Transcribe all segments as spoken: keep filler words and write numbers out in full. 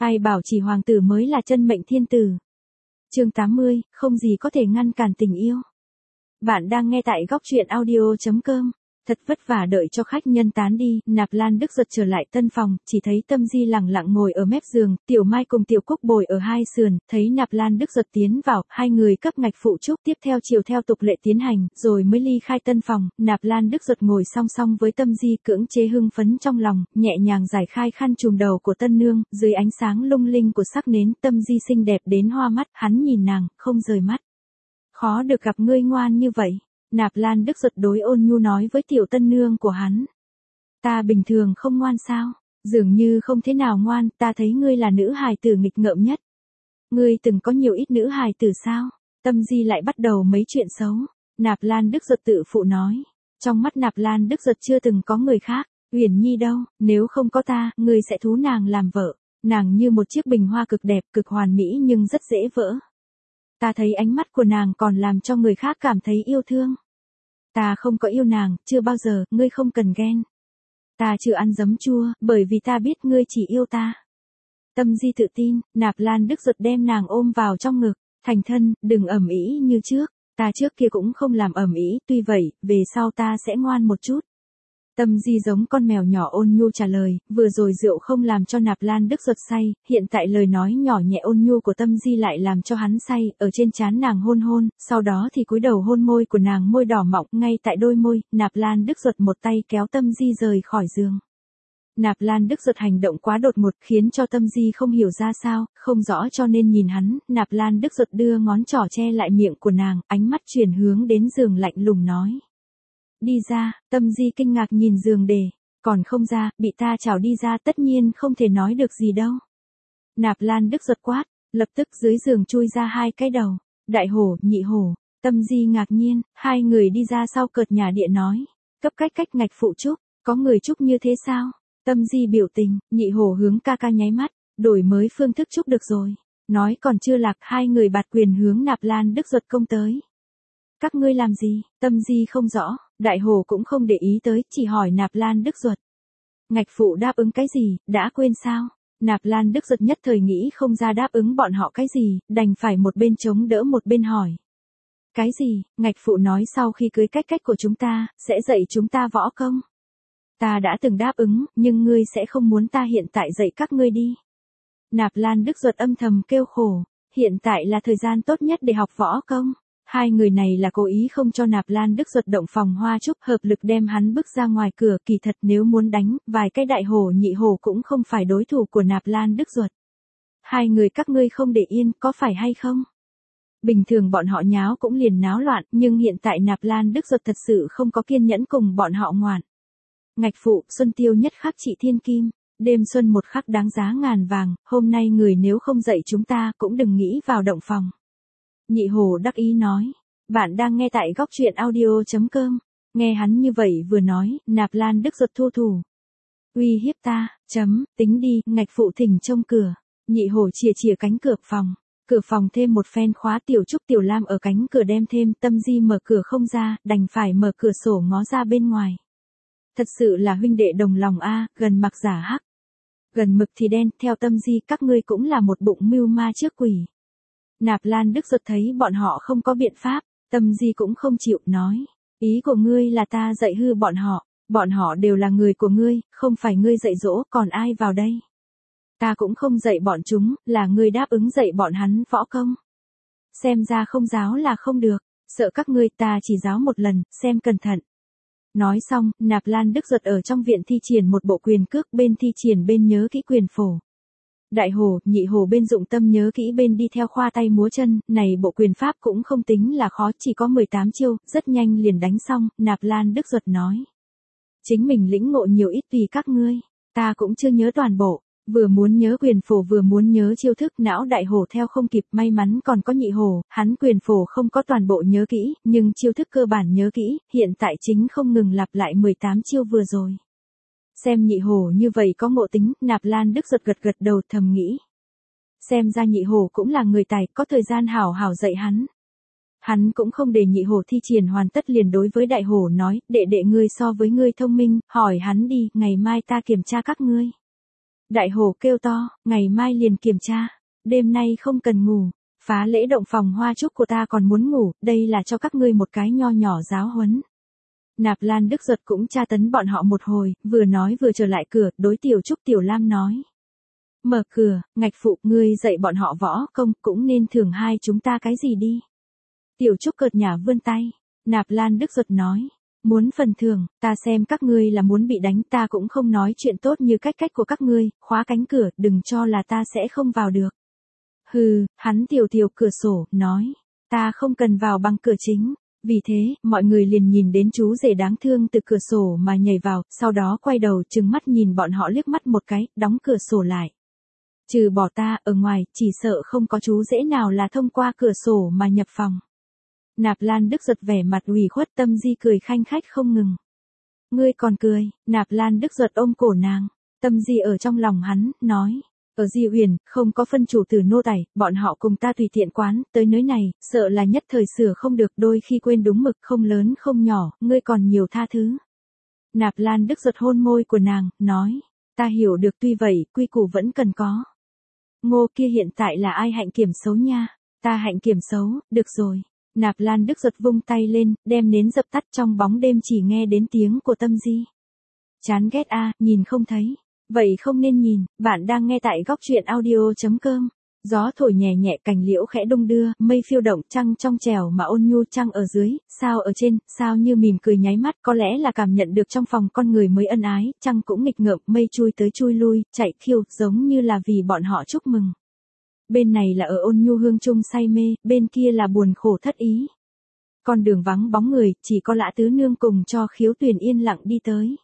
Ai bảo chỉ hoàng tử mới là chân mệnh thiên tử. Chương tám mươi, không gì có thể ngăn cản tình yêu. Bạn đang nghe tại góc truyện audio chấm com. Thật vất vả đợi cho khách nhân tán đi, Nạp Lan Đức Duật trở lại tân phòng, chỉ thấy Tâm Di lẳng lặng ngồi ở mép giường, Tiểu Mai cùng Tiểu Cúc bồi ở hai sườn, thấy Nạp Lan Đức Duật tiến vào, hai người cấp ngạch phụ chúc, tiếp theo chiều theo tục lệ tiến hành, rồi mới ly khai tân phòng. Nạp Lan Đức Duật ngồi song song với Tâm Di, cưỡng chế hưng phấn trong lòng, nhẹ nhàng giải khai khăn trùm đầu của tân nương, dưới ánh sáng lung linh của sắc nến, Tâm Di xinh đẹp đến hoa mắt, hắn nhìn nàng, không rời mắt. Khó được gặp ngươi ngoan như vậy. Nạp Lan Đức Duật đối ôn nhu nói với tiểu tân nương của hắn. Ta bình thường không ngoan sao? Dường như không thế nào ngoan, ta thấy ngươi là nữ hài tử nghịch ngợm nhất. Ngươi từng có nhiều ít nữ hài tử sao? Tâm Di lại bắt đầu mấy chuyện xấu. Nạp Lan Đức Duật tự phụ nói. Trong mắt Nạp Lan Đức Duật chưa từng có người khác. Uyển Nhi đâu, nếu không có ta, ngươi sẽ thú nàng làm vợ. Nàng như một chiếc bình hoa cực đẹp, cực hoàn mỹ nhưng rất dễ vỡ. Ta thấy ánh mắt của nàng còn làm cho người khác cảm thấy yêu thương. Ta không có yêu nàng, chưa bao giờ, ngươi không cần ghen. Ta chưa ăn giấm chua, bởi vì ta biết ngươi chỉ yêu ta. Tâm Di tự tin, Nạp Lan Đức Duật đem nàng ôm vào trong ngực, thành thân, đừng ầm ĩ như trước, ta trước kia cũng không làm ầm ĩ, tuy vậy, về sau ta sẽ ngoan một chút. Tâm Di giống con mèo nhỏ ôn nhu trả lời, vừa rồi rượu không làm cho Nạp Lan Đức Duật say, hiện tại lời nói nhỏ nhẹ ôn nhu của Tâm Di lại làm cho hắn say, ở trên trán nàng hôn hôn, sau đó thì cúi đầu hôn môi của nàng môi đỏ mọng, ngay tại đôi môi, Nạp Lan Đức Duật một tay kéo Tâm Di rời khỏi giường. Nạp Lan Đức Duật hành động quá đột ngột khiến cho Tâm Di không hiểu ra sao, không rõ cho nên nhìn hắn, Nạp Lan Đức Duật đưa ngón trỏ che lại miệng của nàng, ánh mắt chuyển hướng đến giường lạnh lùng nói. Đi ra, Tâm Di kinh ngạc nhìn giường đề, còn không ra, bị ta chảo đi ra tất nhiên không thể nói được gì đâu. Nạp Lan Đức Duật quát, lập tức dưới giường chui ra hai cái đầu, đại hổ, nhị hổ, Tâm Di ngạc nhiên, hai người đi ra sau cợt nhà địa nói, cấp cách cách ngạch phụ chúc, có người chúc như thế sao? Tâm Di biểu tình, nhị hổ hướng ca ca nháy mắt, đổi mới phương thức chúc được rồi, nói còn chưa lạc hai người bạt quyền hướng Nạp Lan Đức Duật công tới. Các ngươi làm gì? Tâm Di không rõ, đại hổ cũng không để ý tới, chỉ hỏi Nạp Lan Đức Duật. Ngạch phụ đáp ứng cái gì, đã quên sao? Nạp Lan Đức Duật nhất thời nghĩ không ra đáp ứng bọn họ cái gì, đành phải một bên chống đỡ một bên hỏi. Cái gì? Ngạch phụ nói sau khi cưới cách cách của chúng ta, sẽ dạy chúng ta võ công. Ta đã từng đáp ứng, nhưng ngươi sẽ không muốn ta hiện tại dạy các ngươi đi. Nạp Lan Đức Duật âm thầm kêu khổ, hiện tại là thời gian tốt nhất để học võ công. Hai người này là cố ý không cho Nạp Lan Đức Duật động phòng hoa trúc, hợp lực đem hắn bước ra ngoài cửa, kỳ thật nếu muốn đánh, vài cái đại hổ nhị hổ cũng không phải đối thủ của Nạp Lan Đức Duật. Hai người các ngươi không để yên, có phải hay không? Bình thường bọn họ nháo cũng liền náo loạn, nhưng hiện tại Nạp Lan Đức Duật thật sự không có kiên nhẫn cùng bọn họ ngoạn. Ngạch phụ, xuân tiêu nhất khắc trị thiên kim, đêm xuân một khắc đáng giá ngàn vàng, hôm nay người nếu không dạy chúng ta cũng đừng nghĩ vào động phòng. Nhị hổ đắc ý nói, bạn đang nghe tại góc truyện audio chấm com, nghe hắn như vậy vừa nói, Nạp Lan Đức Duật thu thủ. Uy hiếp ta, chấm, tính đi, ngạch phụ thỉnh trông cửa, nhị hổ chìa chìa cánh cửa phòng, cửa phòng thêm một phen khóa, Tiểu Trúc Tiểu Lam ở cánh cửa đem thêm, Tâm Di mở cửa không ra, đành phải mở cửa sổ ngó ra bên ngoài. Thật sự là huynh đệ đồng lòng a, gần mặc giả hắc, gần mực thì đen, theo Tâm Di các ngươi cũng là một bụng mưu ma trước quỷ. Nạp Lan Đức Duật thấy bọn họ không có biện pháp, Tâm Di cũng không chịu, nói, ý của ngươi là ta dạy hư bọn họ, bọn họ đều là người của ngươi, không phải ngươi dạy dỗ, còn ai vào đây? Ta cũng không dạy bọn chúng, là ngươi đáp ứng dạy bọn hắn võ công. Xem ra không giáo là không được, sợ các ngươi, ta chỉ giáo một lần, xem cẩn thận. Nói xong, Nạp Lan Đức Duật ở trong viện thi triển một bộ quyền cước, bên thi triển bên nhớ kỹ quyền phổ. Đại hổ, nhị hổ bên dụng tâm nhớ kỹ bên đi theo khoa tay múa chân, này bộ quyền pháp cũng không tính là khó, chỉ có mười tám chiêu, rất nhanh liền đánh xong, Nạp Lan Đức Duật nói. Chính mình lĩnh ngộ nhiều ít tùy các ngươi, ta cũng chưa nhớ toàn bộ, vừa muốn nhớ quyền phổ vừa muốn nhớ chiêu thức, não đại hổ theo không kịp, may mắn còn có nhị hổ, hắn quyền phổ không có toàn bộ nhớ kỹ, nhưng chiêu thức cơ bản nhớ kỹ, hiện tại chính không ngừng lặp lại mười tám chiêu vừa rồi. Xem nhị hổ như vậy có ngộ tính, Nạp Lan Đức Duật gật gật đầu thầm nghĩ. Xem ra nhị hổ cũng là người tài, có thời gian hảo hảo dạy hắn. Hắn cũng không để nhị hổ thi triển hoàn tất liền đối với đại hổ nói, đệ đệ ngươi so với ngươi thông minh, hỏi hắn đi, ngày mai ta kiểm tra các ngươi. Đại hổ kêu to, ngày mai liền kiểm tra, đêm nay không cần ngủ, phá lễ động phòng hoa chúc của ta còn muốn ngủ, đây là cho các ngươi một cái nho nhỏ giáo huấn. Nạp Lan Đức Duật cũng tra tấn bọn họ một hồi, vừa nói vừa trở lại cửa, đối Tiểu Trúc Tiểu Lam nói. Mở cửa, ngạch phụ, ngươi dạy bọn họ võ công, cũng nên thưởng hai chúng ta cái gì đi. Tiểu Trúc cợt nhả vươn tay, Nạp Lan Đức Duật nói. Muốn phần thưởng, ta xem các ngươi là muốn bị đánh, ta cũng không nói chuyện tốt như cách cách của các ngươi, khóa cánh cửa, đừng cho là ta sẽ không vào được. Hừ, hắn tiểu tiểu cửa sổ, nói, ta không cần vào bằng cửa chính. Vì thế, mọi người liền nhìn đến chú rể đáng thương từ cửa sổ mà nhảy vào, sau đó quay đầu trừng mắt nhìn bọn họ liếc mắt một cái, đóng cửa sổ lại. Trừ bỏ ta, ở ngoài, chỉ sợ không có chú rể nào là thông qua cửa sổ mà nhập phòng. Nạp Lan Đức Duật vẻ mặt ủy khuất, Tâm Di cười khanh khách không ngừng. Ngươi còn cười, Nạp Lan Đức Duật ôm cổ nàng, Tâm Di ở trong lòng hắn, nói. Ở Di Huyền, không có phân chủ tử nô tài, bọn họ cùng ta tùy tiện quán, tới nơi này, sợ là nhất thời sửa không được, đôi khi quên đúng mực, không lớn không nhỏ, ngươi còn nhiều tha thứ. Nạp Lan Đức Duật hôn môi của nàng, nói, ta hiểu được, tuy vậy, quy củ vẫn cần có. Ngô kia hiện tại là ai hạnh kiểm xấu nha, ta hạnh kiểm xấu, được rồi. Nạp Lan Đức Duật vung tay lên, đem nến dập tắt, trong bóng đêm chỉ nghe đến tiếng của Tâm Di. Chán ghét a, à, nhìn không thấy. Vậy không nên nhìn, bạn đang nghe tại góc truyện audio chấm com. Gió thổi nhẹ nhẹ, cành liễu khẽ đung đưa, mây phiêu động, trăng trong trẻo mà ôn nhu, trăng ở dưới, sao ở trên, sao như mỉm cười nháy mắt, có lẽ là cảm nhận được trong phòng con người mới ân ái, trăng cũng nghịch ngợm, mây chui tới chui lui, chạy khiêu, giống như là vì bọn họ chúc mừng. Bên này là ở ôn nhu hương trung say mê, bên kia là buồn khổ thất ý. Con đường vắng bóng người, chỉ có Lã Tứ Nương cùng cho Khiếu Tuyền yên lặng đi tới.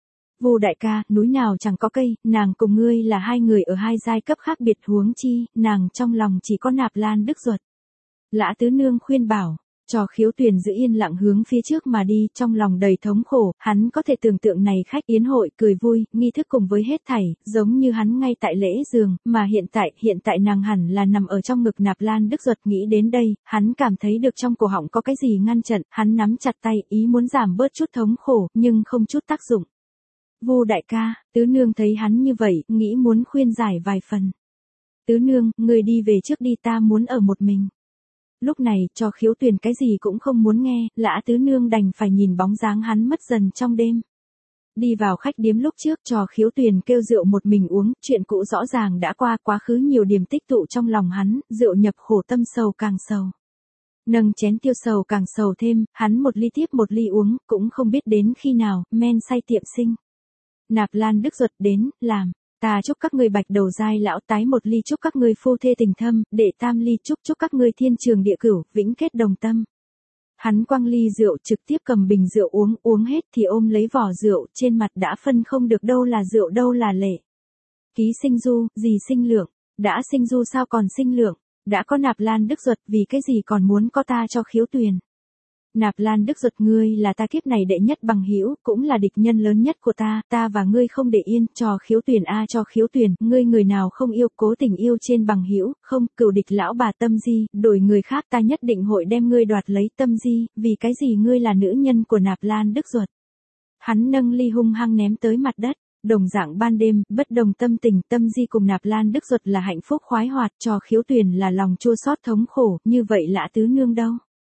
Vu đại ca, núi nào chẳng có cây, nàng cùng ngươi là hai người ở hai giai cấp khác biệt, huống chi, nàng trong lòng chỉ có Nạp Lan Đức Duật. Lã Tứ Nương khuyên bảo, cho Khiếu Tuyền giữ yên lặng hướng phía trước mà đi, trong lòng đầy thống khổ, hắn có thể tưởng tượng này khách yến hội, cười vui, nghi thức cùng với hết thảy, giống như hắn ngay tại lễ giường, mà hiện tại, hiện tại nàng hẳn là nằm ở trong ngực Nạp Lan Đức Duật, nghĩ đến đây, hắn cảm thấy được trong cổ họng có cái gì ngăn chặn, hắn nắm chặt tay, ý muốn giảm bớt chút thống khổ, nhưng không chút tác dụng. Vu đại ca, Tứ Nương thấy hắn như vậy, nghĩ muốn khuyên giải vài phần. Tứ Nương, người đi về trước đi, ta muốn ở một mình. Lúc này, cho Khiếu Tuyền cái gì cũng không muốn nghe, Lã Tứ Nương đành phải nhìn bóng dáng hắn mất dần trong đêm. Đi vào khách điếm lúc trước, cho Khiếu Tuyền kêu rượu một mình uống, chuyện cũ rõ ràng đã qua, quá khứ nhiều điểm tích tụ trong lòng hắn, rượu nhập khổ tâm sầu càng sầu. Nâng chén tiêu sầu càng sầu thêm, hắn một ly tiếp một ly uống, cũng không biết đến khi nào, men say tiệm sinh. Nạp Lan Đức Duật đến, làm, ta chúc các ngươi bạch đầu giai lão tái một ly, chúc các ngươi phu thê tình thâm, đệ tam ly, chúc chúc các ngươi thiên trường địa cửu, vĩnh kết đồng tâm. Hắn quăng ly rượu, trực tiếp cầm bình rượu uống, uống hết thì ôm lấy vỏ rượu, trên mặt đã phân không được đâu là rượu đâu là lệ. Ký sinh du, gì sinh lượng, đã sinh du sao còn sinh lượng, đã có Nạp Lan Đức Duật, vì cái gì còn muốn có ta cho Khiếu Tuyền. Nạp Lan Đức Duật, ngươi là ta kiếp này đệ nhất bằng hữu, cũng là địch nhân lớn nhất của ta, ta và ngươi không để yên, cho Khiếu Tuyền a cho Khiếu Tuyền, ngươi người nào không yêu, cố tình yêu trên bằng hữu, không, cửu địch lão bà Tâm Di, đổi người khác ta nhất định hội đem ngươi đoạt lấy. Tâm Di, vì cái gì ngươi là nữ nhân của Nạp Lan Đức Duật. Hắn nâng ly hung hăng ném tới mặt đất. Đồng dạng ban đêm, bất đồng tâm tình, Tâm Di cùng Nạp Lan Đức Duật là hạnh phúc khoái hoạt, cho Khiếu Tuyền là lòng chua xót thống khổ, như vậy Lã Tứ Nương đâu?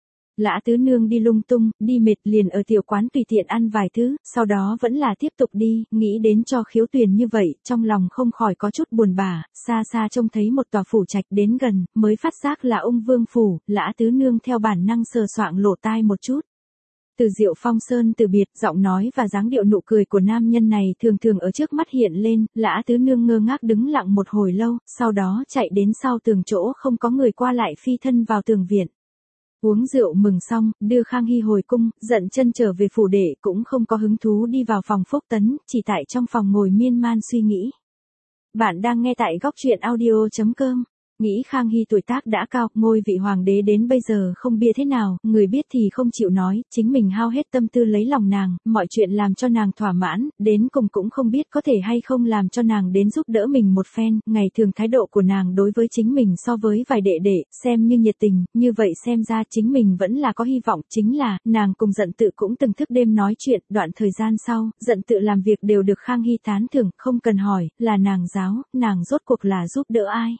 Lã Tứ Nương đi lung tung, đi mệt, liền ở tiểu quán tùy tiện ăn vài thứ, sau đó vẫn là tiếp tục đi, nghĩ đến cho Khiếu Tuyền như vậy, trong lòng không khỏi có chút buồn bã, xa xa trông thấy một tòa phủ trạch đến gần, mới phát giác là Ung Vương phủ, Lã Tứ Nương theo bản năng sờ soạng lỗ tai một chút. Từ Diệu Phong Sơn từ biệt, giọng nói và dáng điệu nụ cười của nam nhân này thường thường ở trước mắt hiện lên, Lã Tứ Nương ngơ ngác đứng lặng một hồi lâu, sau đó chạy đến sau tường chỗ không có người qua lại, phi thân vào tường viện. Uống rượu mừng xong, đưa Khang Hy hồi cung, dận chân trở về phủ đệ, cũng không có hứng thú đi vào phòng Phúc Tấn, chỉ tại trong phòng ngồi miên man suy nghĩ. Bạn đang nghe tại góc truyện audio chấm com. Nghĩ Khang Hy tuổi tác đã cao, ngôi vị hoàng đế đến bây giờ không bia thế nào, người biết thì không chịu nói, chính mình hao hết tâm tư lấy lòng nàng, mọi chuyện làm cho nàng thỏa mãn, đến cùng cũng không biết có thể hay không làm cho nàng đến giúp đỡ mình một phen, ngày thường thái độ của nàng đối với chính mình so với vài đệ đệ, xem như nhiệt tình, như vậy xem ra chính mình vẫn là có hy vọng, chính là, nàng cùng Dận Tự cũng từng thức đêm nói chuyện, đoạn thời gian sau, Dận Tự làm việc đều được Khang Hy tán thưởng, không cần hỏi, là nàng giáo, nàng rốt cuộc là giúp đỡ ai.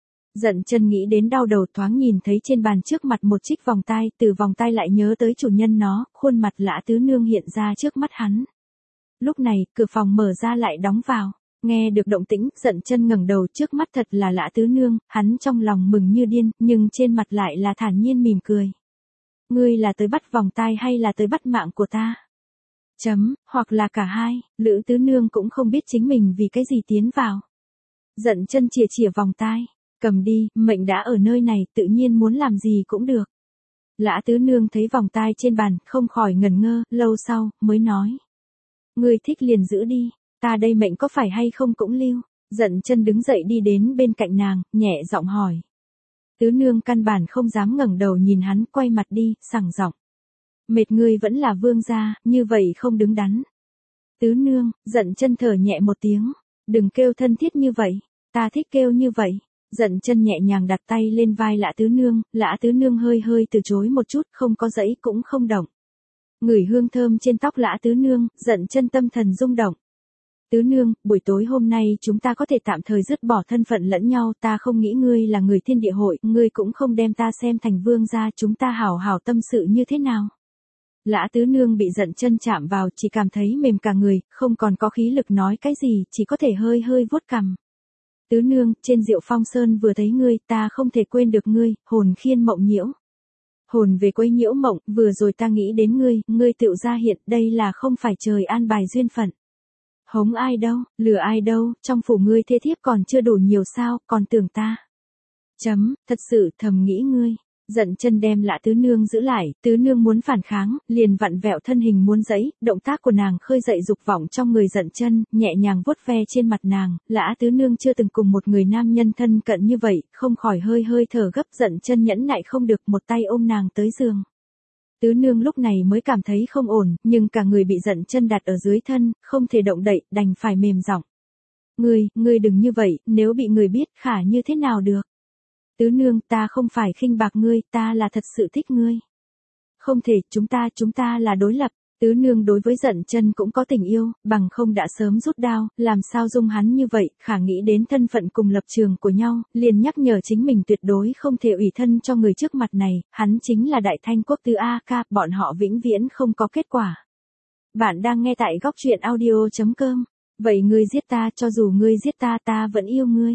Dận Chân nghĩ đến đau đầu, thoáng nhìn thấy trên bàn trước mặt một chiếc vòng tai, từ vòng tai lại nhớ tới chủ nhân nó, khuôn mặt Lã Tứ Nương hiện ra trước mắt hắn. Lúc này, cửa phòng mở ra lại đóng vào, nghe được động tĩnh, Dận Chân ngẩng đầu, trước mắt thật là Lã Tứ Nương, hắn trong lòng mừng như điên, nhưng trên mặt lại là thản nhiên mỉm cười. Ngươi là tới bắt vòng tai hay là tới bắt mạng của ta? Chấm, hoặc là cả hai, Lữ Tứ Nương cũng không biết chính mình vì cái gì tiến vào. Dận Chân chìa chìa vòng tai. Cầm đi, mệnh đã ở nơi này, tự nhiên muốn làm gì cũng được. Lã Tứ Nương thấy vòng tai trên bàn, không khỏi ngẩn ngơ, lâu sau, mới nói. Ngươi thích liền giữ đi, ta đây mệnh có phải hay không cũng lưu. Dận Chân đứng dậy đi đến bên cạnh nàng, nhẹ giọng hỏi. Tứ Nương căn bản không dám ngẩng đầu nhìn hắn, quay mặt đi, sẳng giọng. Mệt ngươi vẫn là vương gia, như vậy không đứng đắn. Tứ Nương, Dận Chân thở nhẹ một tiếng, đừng kêu thân thiết như vậy, ta thích kêu như vậy. Dận Chân nhẹ nhàng đặt tay lên vai Lã Tứ Nương, Lã Tứ Nương hơi hơi từ chối một chút, không có dãy cũng không động. Ngửi hương thơm trên tóc Lã Tứ Nương, Dận Chân tâm thần rung động. Tứ Nương, buổi tối hôm nay chúng ta có thể tạm thời dứt bỏ thân phận lẫn nhau, ta không nghĩ ngươi là người thiên địa hội, ngươi cũng không đem ta xem thành vương gia, chúng ta hảo hảo tâm sự như thế nào. Lã Tứ Nương bị Dận Chân chạm vào, chỉ cảm thấy mềm cả người, không còn có khí lực nói cái gì, chỉ có thể hơi hơi vuốt cằm. Tứ Nương, trên Diệu Phong Sơn vừa thấy ngươi, ta không thể quên được ngươi, hồn khiên mộng nhiễu. Hồn về quấy nhiễu mộng, vừa rồi ta nghĩ đến ngươi, ngươi tựu ra hiện, đây là không phải trời an bài duyên phận. Hống ai đâu, lừa ai đâu, trong phủ ngươi thê thiếp còn chưa đủ nhiều sao, còn tưởng ta. Chấm, thật sự thầm nghĩ ngươi. Dận Chân đem Lã Tứ Nương giữ lại, Tứ Nương muốn phản kháng, liền vặn vẹo thân hình muốn giãy, động tác của nàng khơi dậy dục vọng trong người Dận Chân, nhẹ nhàng vuốt ve trên mặt nàng, Lã Tứ Nương chưa từng cùng một người nam nhân thân cận như vậy, không khỏi hơi hơi thở gấp, Dận Chân nhẫn nại không được, một tay ôm nàng tới giường. Tứ Nương lúc này mới cảm thấy không ổn, nhưng cả người bị Dận Chân đặt ở dưới thân, không thể động đậy, đành phải mềm giọng. Ngươi, ngươi đừng như vậy, nếu bị người biết, khả như thế nào được? Tứ Nương, ta không phải khinh bạc ngươi, ta là thật sự thích ngươi. Không thể, chúng ta, chúng ta là đối lập. Tứ Nương đối với Dận Chân cũng có tình yêu, bằng không đã sớm rút đao, làm sao dung hắn như vậy, khả nghĩ đến thân phận cùng lập trường của nhau, liền nhắc nhở chính mình tuyệt đối không thể ủy thân cho người trước mặt này, hắn chính là Đại Thanh Quốc Tứ A Ca, bọn họ vĩnh viễn không có kết quả. Bạn đang nghe tại góc truyện audio chấm com, vậy ngươi giết ta, cho dù ngươi giết ta, ta vẫn yêu ngươi.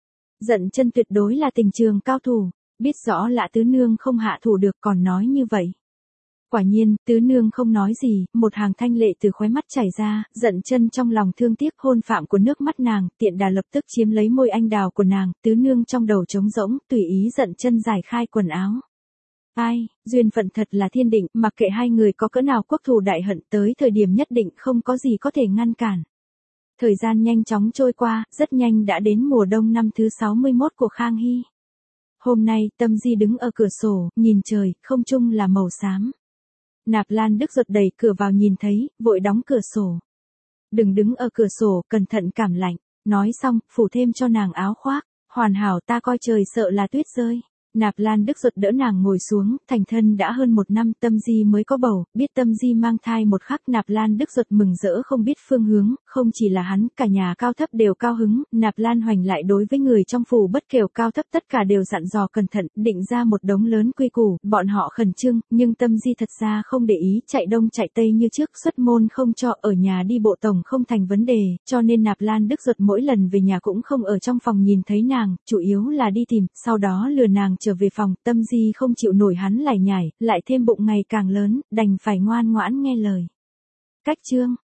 Dận Chân tuyệt đối là tình trường cao thủ, biết rõ Lã Tứ Nương không hạ thủ được còn nói như vậy. Quả nhiên, Tứ Nương không nói gì, một hàng thanh lệ từ khóe mắt chảy ra, Dận Chân trong lòng thương tiếc hôn phạm của nước mắt nàng, tiện đà lập tức chiếm lấy môi anh đào của nàng, Tứ Nương trong đầu trống rỗng, tùy ý Dận Chân giải khai quần áo. Ai, duyên phận thật là thiên định, mặc kệ hai người có cỡ nào quốc thù đại hận, tới thời điểm nhất định không có gì có thể ngăn cản. Thời gian nhanh chóng trôi qua, rất nhanh đã đến mùa đông năm thứ sáu mươi mốt của Khang Hy. Hôm nay, Tâm Di đứng ở cửa sổ, nhìn trời, không trung là màu xám. Nạp Lan Đức Duật đẩy cửa vào nhìn thấy, vội đóng cửa sổ. Đừng đứng ở cửa sổ, cẩn thận cảm lạnh. Nói xong, phủ thêm cho nàng áo khoác. Hoàn hảo, ta coi trời sợ là tuyết rơi. Nạp Lan Đức Duật đỡ nàng ngồi xuống, thành thân đã hơn một năm, Tâm Di mới có bầu, biết Tâm Di mang thai một khắc, Nạp Lan Đức Duật mừng rỡ không biết phương hướng, không chỉ là hắn, cả nhà cao thấp đều cao hứng, Nạp Lan Hoành lại đối với người trong phủ bất kể cao thấp tất cả đều dặn dò cẩn thận, định ra một đống lớn quy củ, bọn họ khẩn trương, nhưng Tâm Di thật ra không để ý, chạy đông chạy tây như trước, xuất môn không cho, ở nhà đi bộ tổng không thành vấn đề, cho nên Nạp Lan Đức Duật mỗi lần về nhà cũng không ở trong phòng nhìn thấy nàng, chủ yếu là đi tìm, sau đó lừa nàng trở về phòng, Tâm Di không chịu nổi hắn lải nhải, lại thêm bụng ngày càng lớn, đành phải ngoan ngoãn nghe lời. Cách chương